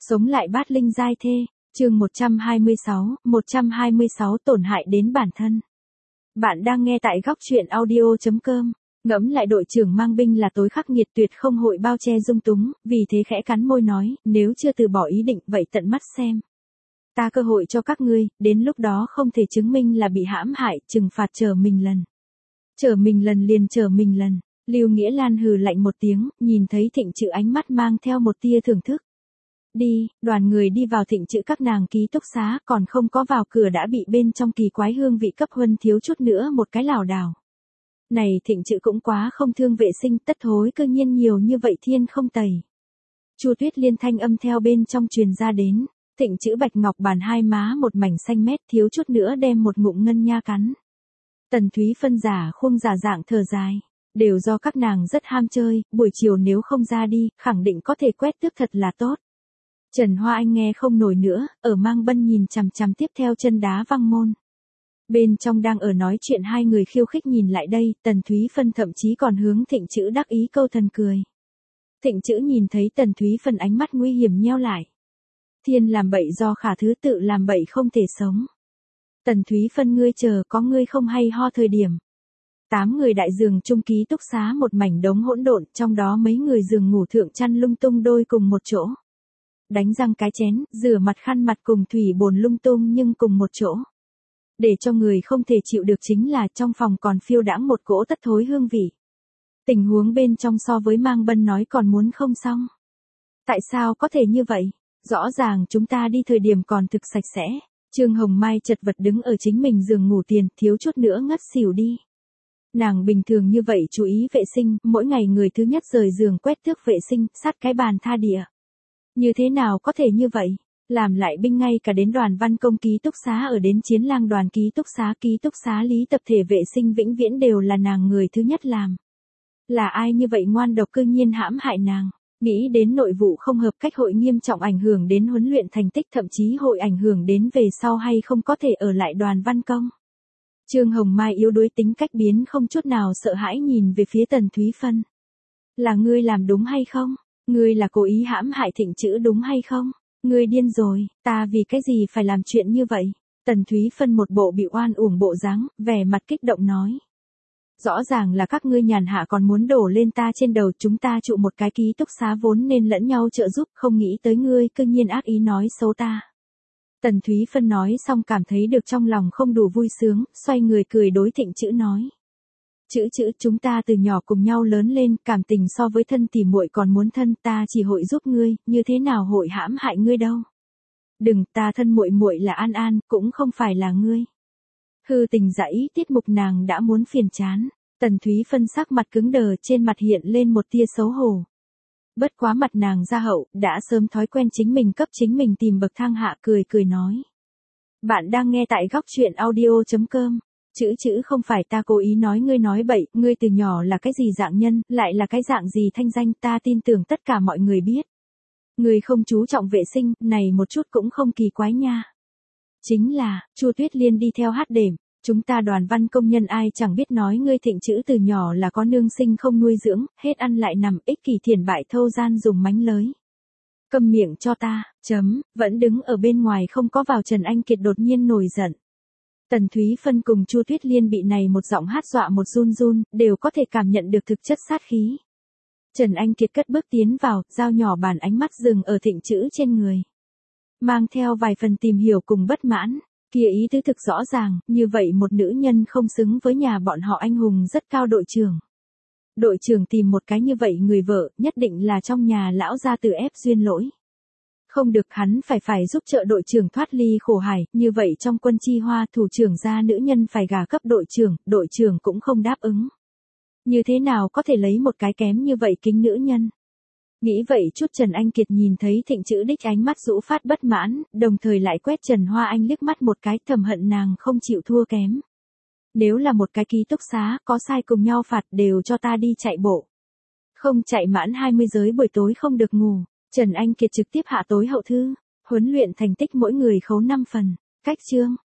Sống lại bát linh giai thê, chương 126 tổn hại đến bản thân. Bạn đang nghe tại góc truyện audio.com. Ngẫm lại đội trưởng mang binh là tối khắc nghiệt tuyệt không hội bao che dung túng, vì thế khẽ cắn môi nói, nếu chưa từ bỏ ý định vậy tận mắt xem. Ta cơ hội cho các ngươi, đến lúc đó không thể chứng minh là bị hãm hại, trừng phạt chờ mình lần. Chờ mình lần liền chờ mình lần. Lưu Nghĩa Lan hừ lạnh một tiếng, nhìn thấy Thịnh Trữ ánh mắt mang theo một tia thưởng thức. Đi, đoàn người đi vào Thịnh Trữ các nàng ký túc xá, còn không có vào cửa đã bị bên trong kỳ quái hương vị cấp huân thiếu chút nữa một cái lảo đảo. Này Thịnh Trữ cũng quá không thương vệ sinh, tất hối cơ nhiên nhiều như vậy thiên không tẩy. Chu Tuyết Liên thanh âm theo bên trong truyền ra đến, Thịnh Trữ bạch ngọc bàn hai má một mảnh xanh mét thiếu chút nữa đem một ngụm ngân nha cắn. Tần Thúy phân giả khung giả dạng thở dài. Đều do các nàng rất ham chơi, buổi chiều nếu không ra đi, khẳng định có thể quét tước thật là tốt. Trần Hoa Anh nghe không nổi nữa, ở mang bân nhìn chằm chằm tiếp theo chân đá văng môn. Bên trong đang ở nói chuyện hai người khiêu khích nhìn lại đây, Tần Thúy Phân thậm chí còn hướng Thịnh Trữ đắc ý câu thần cười. Thịnh Trữ nhìn thấy Tần Thúy Phân ánh mắt nguy hiểm nheo lại. Thiên làm bậy do khả thứ tự làm bậy không thể sống. Tần Thúy Phân ngươi chờ có ngươi không hay ho thời điểm. 8 người đại giường chung ký túc xá một mảnh đống hỗn độn, trong đó mấy người giường ngủ thượng chăn lung tung đôi cùng một chỗ. Đánh răng cái chén, rửa mặt khăn mặt cùng thủy bồn lung tung nhưng cùng một chỗ. Để cho người không thể chịu được chính là trong phòng còn phiêu đãng một cỗ tất thối hương vị. Tình huống bên trong so với mang bân nói còn muốn không xong. Tại sao có thể như vậy? Rõ ràng chúng ta đi thời điểm còn thực sạch sẽ. Trương Hồng Mai chật vật đứng ở chính mình giường ngủ tiền, thiếu chút nữa ngất xỉu đi. Nàng bình thường như vậy chú ý vệ sinh, mỗi ngày người thứ nhất rời giường quét tước vệ sinh, sát cái bàn tha địa. Như thế nào có thể như vậy? Làm lại binh ngay cả đến đoàn văn công ký túc xá ở đến chiến lang đoàn ký túc xá lý tập thể vệ sinh vĩnh viễn đều là nàng người thứ nhất làm. Là ai như vậy ngoan độc cư nhiên hãm hại nàng? Nghĩ đến nội vụ không hợp cách hội nghiêm trọng ảnh hưởng đến huấn luyện thành tích thậm chí hội ảnh hưởng đến về sau hay không có thể ở lại đoàn văn công. Trương Hồng Mai yếu đuối tính cách biến không chút nào sợ hãi nhìn về phía Tần Thúy Phân. Là ngươi làm đúng hay không? Ngươi là cố ý hãm hại Thịnh Trữ đúng hay không? Ngươi điên rồi, ta vì cái gì phải làm chuyện như vậy? Tần Thúy Phân một bộ bị oan uổng bộ dáng, vẻ mặt kích động nói. Rõ ràng là các ngươi nhàn hạ còn muốn đổ lên ta trên đầu, chúng ta trụ một cái ký túc xá vốn nên lẫn nhau trợ giúp, không nghĩ tới ngươi cư nhiên ác ý nói xấu ta. Tần Thúy Phân nói xong cảm thấy được trong lòng không đủ vui sướng, xoay người cười đối Thịnh Trữ nói. Trữ chúng ta từ nhỏ cùng nhau lớn lên, cảm tình so với thân tỉ muội còn muốn thân, ta chỉ hội giúp ngươi, như thế nào hội hãm hại ngươi đâu. Đừng, ta thân muội muội là An An, cũng không phải là ngươi. Hư tình giả ý tiết mục nàng đã muốn phiền chán, Tần Thúy Phân sắc mặt cứng đờ, trên mặt hiện lên một tia xấu hổ. Bất quá mặt nàng ra hậu, đã sớm thói quen chính mình cấp chính mình tìm bậc thang hạ, cười nói. Bạn đang nghe tại góc truyện audio.com. Chữ không phải ta cố ý nói ngươi nói bậy, ngươi từ nhỏ là cái gì dạng nhân, lại là cái dạng gì thanh danh, ta tin tưởng tất cả mọi người biết. Ngươi không chú trọng vệ sinh, này một chút cũng không kỳ quái nha. Chính là, Chu Tuyết Liên đi theo hát đệm, chúng ta đoàn văn công nhân ai chẳng biết nói ngươi Thịnh Trữ từ nhỏ là có nương sinh không nuôi dưỡng, hết ăn lại nằm, ích kỷ thiển bại thâu gian dùng mánh lới. Câm miệng cho ta, vẫn đứng ở bên ngoài không có vào Trần Anh Kiệt đột nhiên nổi giận. Tần Thúy Phân cùng Chu Tuyết Liên bị này một giọng hát dọa một run, đều có thể cảm nhận được thực chất sát khí. Trần Anh Kiệt cất bước tiến vào, dao nhỏ bàn ánh mắt dừng ở Thịnh Trữ trên người. Mang theo vài phần tìm hiểu cùng bất mãn, kia ý tứ thực rõ ràng, như vậy một nữ nhân không xứng với nhà bọn họ anh hùng rất cao đội trưởng. Đội trưởng tìm một cái như vậy người vợ, nhất định là trong nhà lão gia tử ép duyên lỗi. Không được, hắn phải giúp trợ đội trưởng thoát ly khổ hải, như vậy trong quân chi hoa thủ trưởng gia nữ nhân phải gả cấp đội trưởng cũng không đáp ứng. Như thế nào có thể lấy một cái kém như vậy kính nữ nhân? Nghĩ vậy chút Trần Anh Kiệt nhìn thấy Thịnh Trữ đích ánh mắt rũ phát bất mãn, đồng thời lại quét Trần Hoa Anh liếc mắt một cái, thầm hận nàng không chịu thua kém. Nếu là một cái ký túc xá, có sai cùng nhau phạt đều cho ta đi chạy bộ. Không chạy mãn 20 giới buổi tối không được ngủ. Trần Anh Kiệt trực tiếp hạ tối hậu thư, huấn luyện thành tích mỗi người khấu 5 phần, cách chương,